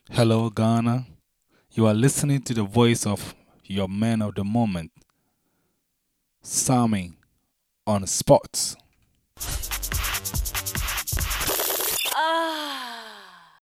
Hello, Ghana. You are listening to the voice of your man of the moment, Sammy on Sports.